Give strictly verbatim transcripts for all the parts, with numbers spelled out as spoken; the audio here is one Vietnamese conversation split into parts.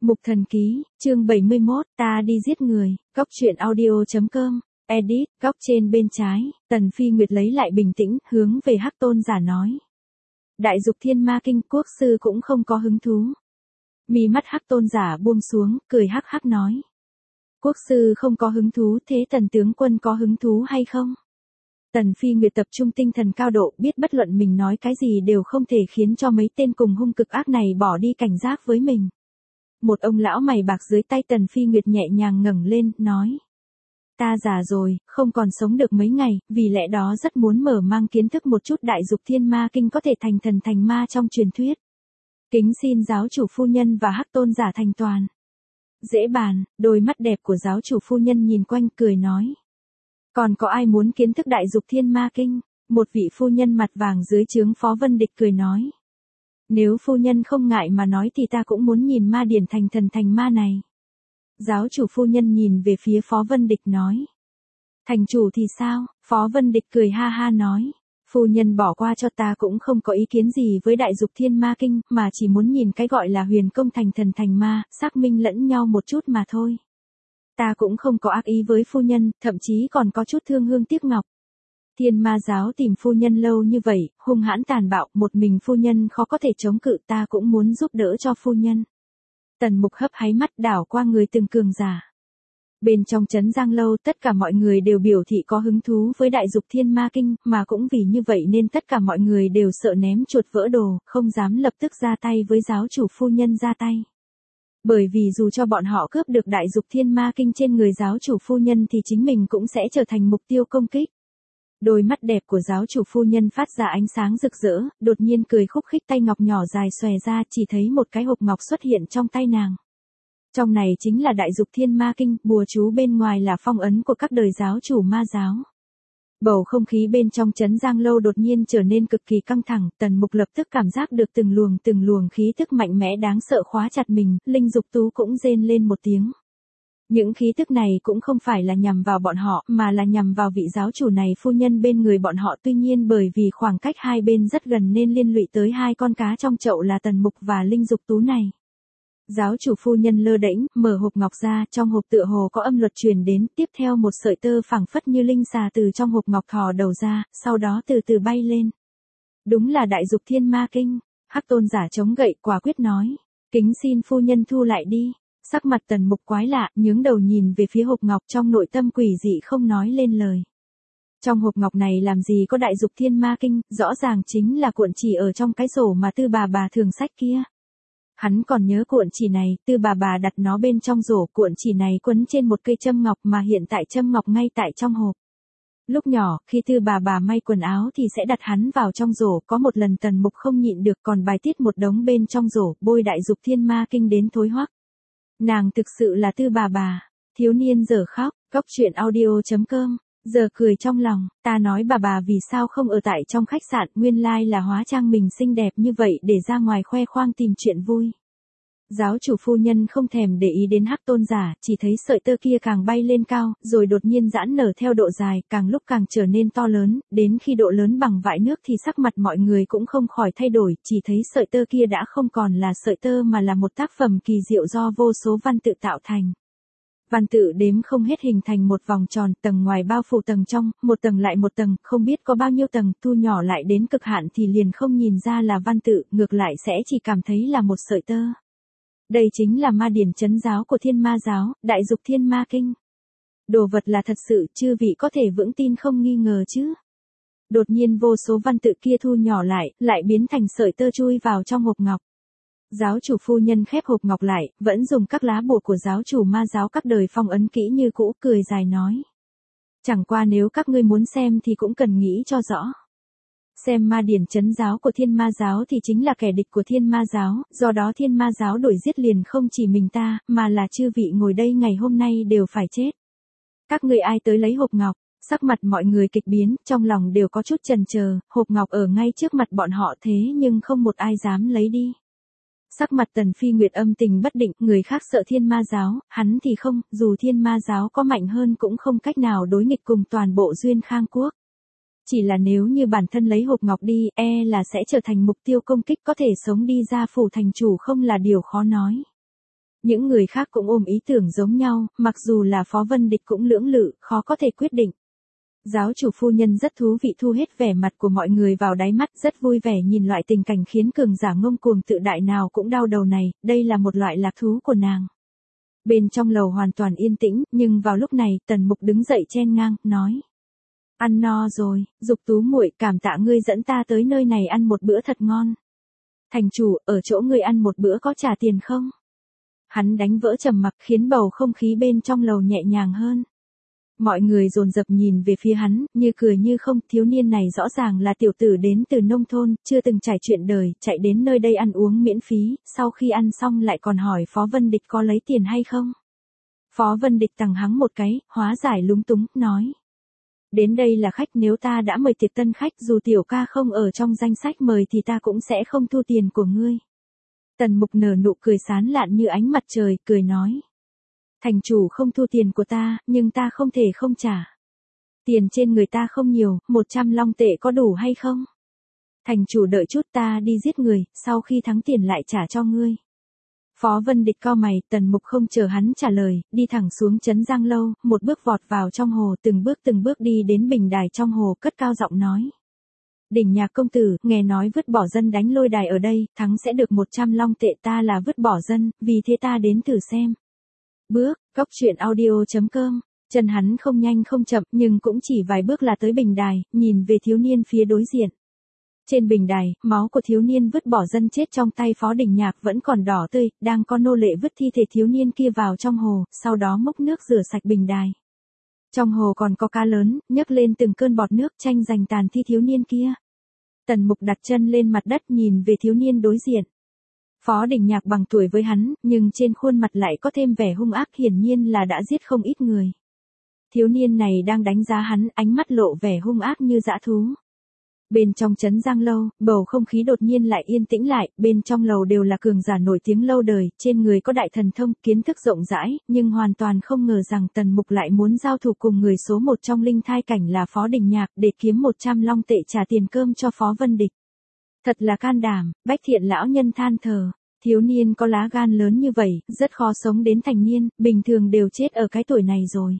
Mục Thần Ký, chương bảy mươi mốt, ta đi giết người, Góc truyện audio chấm com, edit, góc trên bên trái, Tần Phi Nguyệt lấy lại bình tĩnh, hướng về Hắc Tôn giả nói. Đại dục thiên ma kinh, quốc sư cũng không có hứng thú. Mí mắt Hắc Tôn giả buông xuống, cười hắc hắc nói. Quốc sư không có hứng thú, thế Tần tướng quân có hứng thú hay không? Tần Phi Nguyệt tập trung tinh thần cao độ, biết bất luận mình nói cái gì đều không thể khiến cho mấy tên cùng hung cực ác này bỏ đi cảnh giác với mình. Một ông lão mày bạc dưới tay Tần Phi Nguyệt nhẹ nhàng ngẩng lên, nói. Ta già rồi, không còn sống được mấy ngày, vì lẽ đó rất muốn mở mang kiến thức một chút đại dục thiên ma kinh có thể thành thần thành ma trong truyền thuyết. Kính xin giáo chủ phu nhân và Hắc Tôn giả thành toàn. Dễ bàn, đôi mắt đẹp của giáo chủ phu nhân nhìn quanh cười nói. Còn có ai muốn kiến thức đại dục thiên ma kinh? Một vị phu nhân mặt vàng dưới trướng Phó Vân Địch cười nói. Nếu phu nhân không ngại mà nói thì ta cũng muốn nhìn ma điển thành thần thành ma này. Giáo chủ phu nhân nhìn về phía Phó Vân Địch nói. Thành chủ thì sao? Phó Vân Địch cười ha ha nói. Phu nhân bỏ qua cho ta cũng không có ý kiến gì với đại dục thiên ma kinh, mà chỉ muốn nhìn cái gọi là huyền công thành thần thành ma, xác minh lẫn nhau một chút mà thôi. Ta cũng không có ác ý với phu nhân, thậm chí còn có chút thương hương tiếc ngọc. Thiên ma giáo tìm phu nhân lâu như vậy, hung hãn tàn bạo, một mình phu nhân khó có thể chống cự, ta cũng muốn giúp đỡ cho phu nhân. Tần Mục hấp háy mắt đảo qua người từng cường giả. Bên trong trấn Giang Lâu tất cả mọi người đều biểu thị có hứng thú với đại dục thiên ma kinh, mà cũng vì như vậy nên tất cả mọi người đều sợ ném chuột vỡ đồ, không dám lập tức ra tay với giáo chủ phu nhân ra tay. Bởi vì dù cho bọn họ cướp được đại dục thiên ma kinh trên người giáo chủ phu nhân thì chính mình cũng sẽ trở thành mục tiêu công kích. Đôi mắt đẹp của giáo chủ phu nhân phát ra ánh sáng rực rỡ, đột nhiên cười khúc khích, tay ngọc nhỏ dài xòe ra, chỉ thấy một cái hộp ngọc xuất hiện trong tay nàng. Trong này chính là đại dục thiên ma kinh, bùa chú bên ngoài là phong ấn của các đời giáo chủ ma giáo. Bầu không khí bên trong trấn Giang Lâu đột nhiên trở nên cực kỳ căng thẳng, Tần Mục lập tức cảm giác được từng luồng từng luồng khí tức mạnh mẽ đáng sợ khóa chặt mình, Linh Dục Tú cũng rên lên một tiếng. Những khí tức này cũng không phải là nhằm vào bọn họ, mà là nhằm vào vị giáo chủ này phu nhân bên người bọn họ, tuy nhiên bởi vì khoảng cách hai bên rất gần nên liên lụy tới hai con cá trong chậu là Tần Mục và Linh Dục Tú này. Giáo chủ phu nhân lơ đễnh, mở hộp ngọc ra, trong hộp tựa hồ có âm luật truyền đến, tiếp theo một sợi tơ phẳng phất như linh xà từ trong hộp ngọc thò đầu ra, sau đó từ từ bay lên. Đúng là đại dục thiên ma kinh. Hắc Tôn giả chống gậy quả quyết nói. Kính xin phu nhân thu lại đi. Sắc mặt Tần Mục quái lạ, nhướng đầu nhìn về phía hộp ngọc, trong nội tâm quỷ dị không nói lên lời. Trong hộp ngọc này làm gì có đại dục thiên ma kinh, rõ ràng chính là cuộn chỉ ở trong cái sổ mà Tư bà bà thường sách kia. Hắn còn nhớ cuộn chỉ này, Tư bà bà đặt nó bên trong rổ, cuộn chỉ này quấn trên một cây châm ngọc mà hiện tại châm ngọc ngay tại trong hộp. Lúc nhỏ, khi Tư bà bà may quần áo thì sẽ đặt hắn vào trong rổ, có một lần Tần Mục không nhịn được còn bài tiết một đống bên trong rổ, bôi đại dục thiên ma kinh đến thối hoắc. Nàng thực sự là Tư bà bà. Thiếu niên giờ khóc, Góc truyện audio chấm com, giờ cười trong lòng, ta nói bà bà vì sao không ở tại trong khách sạn, nguyên lai là hóa trang mình xinh đẹp như vậy để ra ngoài khoe khoang tìm chuyện vui. Giáo chủ phu nhân không thèm để ý đến Hắc Tôn giả, chỉ thấy sợi tơ kia càng bay lên cao, rồi đột nhiên giãn nở theo độ dài, càng lúc càng trở nên to lớn, đến khi độ lớn bằng vại nước thì sắc mặt mọi người cũng không khỏi thay đổi, chỉ thấy sợi tơ kia đã không còn là sợi tơ mà là một tác phẩm kỳ diệu do vô số văn tự tạo thành. Văn tự đếm không hết hình thành một vòng tròn, tầng ngoài bao phủ tầng trong, một tầng lại một tầng, không biết có bao nhiêu tầng, thu nhỏ lại đến cực hạn thì liền không nhìn ra là văn tự, ngược lại sẽ chỉ cảm thấy là một sợi tơ. Đây chính là ma điển trấn giáo của thiên ma giáo, đại dục thiên ma kinh. Đồ vật là thật sự, chư vị có thể vững tin không nghi ngờ chứ. Đột nhiên vô số văn tự kia thu nhỏ lại, lại biến thành sợi tơ chui vào trong hộp ngọc. Giáo chủ phu nhân khép hộp ngọc lại, vẫn dùng các lá bùa của giáo chủ ma giáo các đời phong ấn kỹ như cũ, cười dài nói. Chẳng qua nếu các ngươi muốn xem thì cũng cần nghĩ cho rõ. Xem ma điển trấn giáo của thiên ma giáo thì chính là kẻ địch của thiên ma giáo, do đó thiên ma giáo đuổi giết liền không chỉ mình ta, mà là chư vị ngồi đây ngày hôm nay đều phải chết. Các ngươi ai tới lấy hộp ngọc? Sắc mặt mọi người kịch biến, trong lòng đều có chút chần chờ, hộp ngọc ở ngay trước mặt bọn họ thế nhưng không một ai dám lấy đi. Sắc mặt Tần Phi Nguyệt âm tình bất định, người khác sợ thiên ma giáo, hắn thì không, dù thiên ma giáo có mạnh hơn cũng không cách nào đối nghịch cùng toàn bộ Duyên Khang Quốc. Chỉ là nếu như bản thân lấy hộp ngọc đi, e là sẽ trở thành mục tiêu công kích, có thể sống đi ra phủ thành chủ không là điều khó nói. Những người khác cũng ôm ý tưởng giống nhau, mặc dù là Phó Vân Địch cũng lưỡng lự, khó có thể quyết định. Giáo chủ phu nhân rất thú vị, thu hết vẻ mặt của mọi người vào đáy mắt, rất vui vẻ nhìn loại tình cảnh khiến cường giả ngông cuồng tự đại nào cũng đau đầu này, đây là một loại lạc thú của nàng. Bên trong lầu hoàn toàn yên tĩnh, nhưng vào lúc này, Tần Mục đứng dậy chen ngang, nói. Ăn no rồi, Dục Tú muội, cảm tạ ngươi dẫn ta tới nơi này ăn một bữa thật ngon. Thành chủ, ở chỗ ngươi ăn một bữa có trả tiền không? Hắn đánh vỡ trầm mặc, khiến bầu không khí bên trong lầu nhẹ nhàng hơn. Mọi người dồn dập nhìn về phía hắn, như cười như không, thiếu niên này rõ ràng là tiểu tử đến từ nông thôn, chưa từng trải chuyện đời, chạy đến nơi đây ăn uống miễn phí, sau khi ăn xong lại còn hỏi Phó Vân Địch có lấy tiền hay không. Phó Vân Địch tằng hắng một cái, hóa giải lúng túng, nói. Đến đây là khách, nếu ta đã mời tiệc tân khách, dù tiểu ca không ở trong danh sách mời thì ta cũng sẽ không thu tiền của ngươi. Tần Mục nở nụ cười sán lạn như ánh mặt trời, cười nói. Thành chủ không thu tiền của ta, nhưng ta không thể không trả. Tiền trên người ta không nhiều, một trăm long tệ có đủ hay không? Thành chủ đợi chút, ta đi giết người, sau khi thắng tiền lại trả cho ngươi. Phó Vân Địch cau mày, Tần Mục không chờ hắn trả lời, đi thẳng xuống trấn Giang Lâu, một bước vọt vào trong hồ, từng bước từng bước đi đến bình đài trong hồ, cất cao giọng nói. Đỉnh Nhạc công tử, nghe nói vứt bỏ dân đánh lôi đài ở đây, thắng sẽ được một trăm long tệ, ta là vứt bỏ dân, vì thế ta đến thử xem. Bước, Cóc Truyện Audio chấm com. Chân hắn không nhanh không chậm, nhưng cũng chỉ vài bước là tới bình đài, nhìn về thiếu niên phía đối diện. Trên bình đài, máu của thiếu niên vứt bỏ dân chết trong tay Phó Đỉnh Nhạc vẫn còn đỏ tươi, đang có nô lệ vứt thi thể thiếu niên kia vào trong hồ, sau đó múc nước rửa sạch bình đài. Trong hồ còn có cá lớn, nhấc lên từng cơn bọt nước, tranh giành tàn thi thiếu niên kia. Tần Mục đặt chân lên mặt đất nhìn về thiếu niên đối diện. Phó Đỉnh Nhạc bằng tuổi với hắn, nhưng trên khuôn mặt lại có thêm vẻ hung ác, hiển nhiên là đã giết không ít người. Thiếu niên này đang đánh giá hắn, ánh mắt lộ vẻ hung ác như dã thú. Bên trong trấn Giang Lâu, bầu không khí đột nhiên lại yên tĩnh lại, bên trong lầu đều là cường giả nổi tiếng lâu đời, trên người có đại thần thông, kiến thức rộng rãi, nhưng hoàn toàn không ngờ rằng Tần Mục lại muốn giao thủ cùng người số một trong linh thai cảnh là Phó Đỉnh Nhạc để kiếm một trăm long tệ trả tiền cơm cho Phó Vân Địch. Thật là can đảm, Bách Thiện lão nhân than thở, thiếu niên có lá gan lớn như vậy, rất khó sống đến thành niên, bình thường đều chết ở cái tuổi này rồi.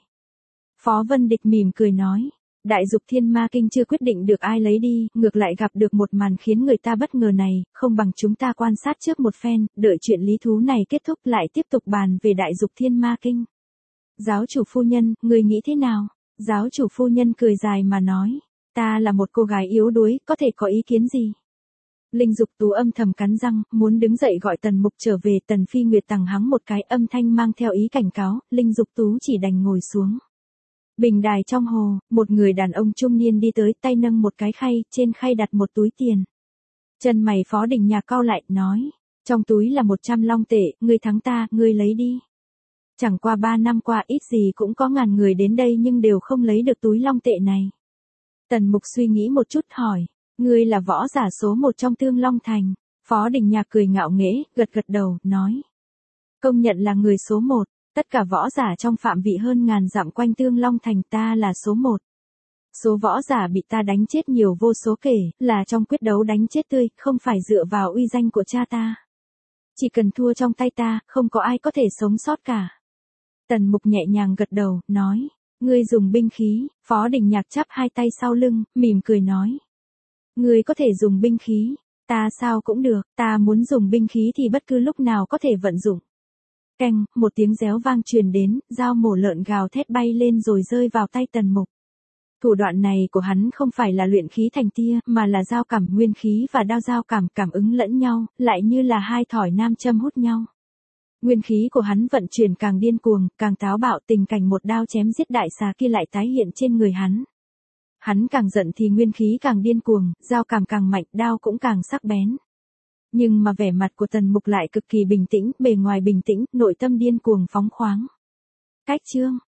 Phó Vân Địch mỉm cười nói. Đại dục thiên ma kinh chưa quyết định được ai lấy đi, ngược lại gặp được một màn khiến người ta bất ngờ này, không bằng chúng ta quan sát trước một phen, đợi chuyện lý thú này kết thúc lại tiếp tục bàn về đại dục thiên ma kinh. Giáo chủ phu nhân, người nghĩ thế nào? Giáo chủ phu nhân cười dài mà nói, ta là một cô gái yếu đuối, có thể có ý kiến gì? Linh Dục Tú âm thầm cắn răng, muốn đứng dậy gọi Tần Mục trở về, Tần Phi Nguyệt tằng hắng một cái, âm thanh mang theo ý cảnh cáo, Linh Dục Tú chỉ đành ngồi xuống. Bình đài trong hồ, một người đàn ông trung niên đi tới, tay nâng một cái khay, trên khay đặt một túi tiền. Chân mày Phó Đỉnh Nhạc cau lại, nói, trong túi là một trăm long tệ, ngươi thắng ta, ngươi lấy đi. Chẳng qua ba năm qua ít gì cũng có ngàn người đến đây nhưng đều không lấy được túi long tệ này. Tần Mục suy nghĩ một chút hỏi, ngươi là võ giả số một trong Thương Long Thành. Phó Đỉnh Nhạc cười ngạo nghễ, gật gật đầu, nói, công nhận là người số một. Tất cả võ giả trong phạm vị hơn ngàn dặm quanh Thương Long Thành ta là số một. Số võ giả bị ta đánh chết nhiều vô số kể, là trong quyết đấu đánh chết tươi, không phải dựa vào uy danh của cha ta. Chỉ cần thua trong tay ta, không có ai có thể sống sót cả. Tần Mục nhẹ nhàng gật đầu, nói, ngươi dùng binh khí. Phó Đỉnh Nhạc chắp hai tay sau lưng, mỉm cười nói, ngươi có thể dùng binh khí, ta sao cũng được, ta muốn dùng binh khí thì bất cứ lúc nào có thể vận dụng. Canh, một tiếng réo vang truyền đến, dao mổ lợn gào thét bay lên rồi rơi vào tay Tần Mục. Thủ đoạn này của hắn không phải là luyện khí thành tia, mà là giao cảm nguyên khí và đao giao cảm cảm ứng lẫn nhau, lại như là hai thỏi nam châm hút nhau. Nguyên khí của hắn vận chuyển càng điên cuồng, càng táo bạo, tình cảnh một đao chém giết đại xà kia lại tái hiện trên người hắn. Hắn càng giận thì nguyên khí càng điên cuồng, giao cảm càng mạnh, đao cũng càng sắc bén. Nhưng mà vẻ mặt của Tần Mục lại cực kỳ bình tĩnh, bề ngoài bình tĩnh, nội tâm điên cuồng phóng khoáng. Cách chương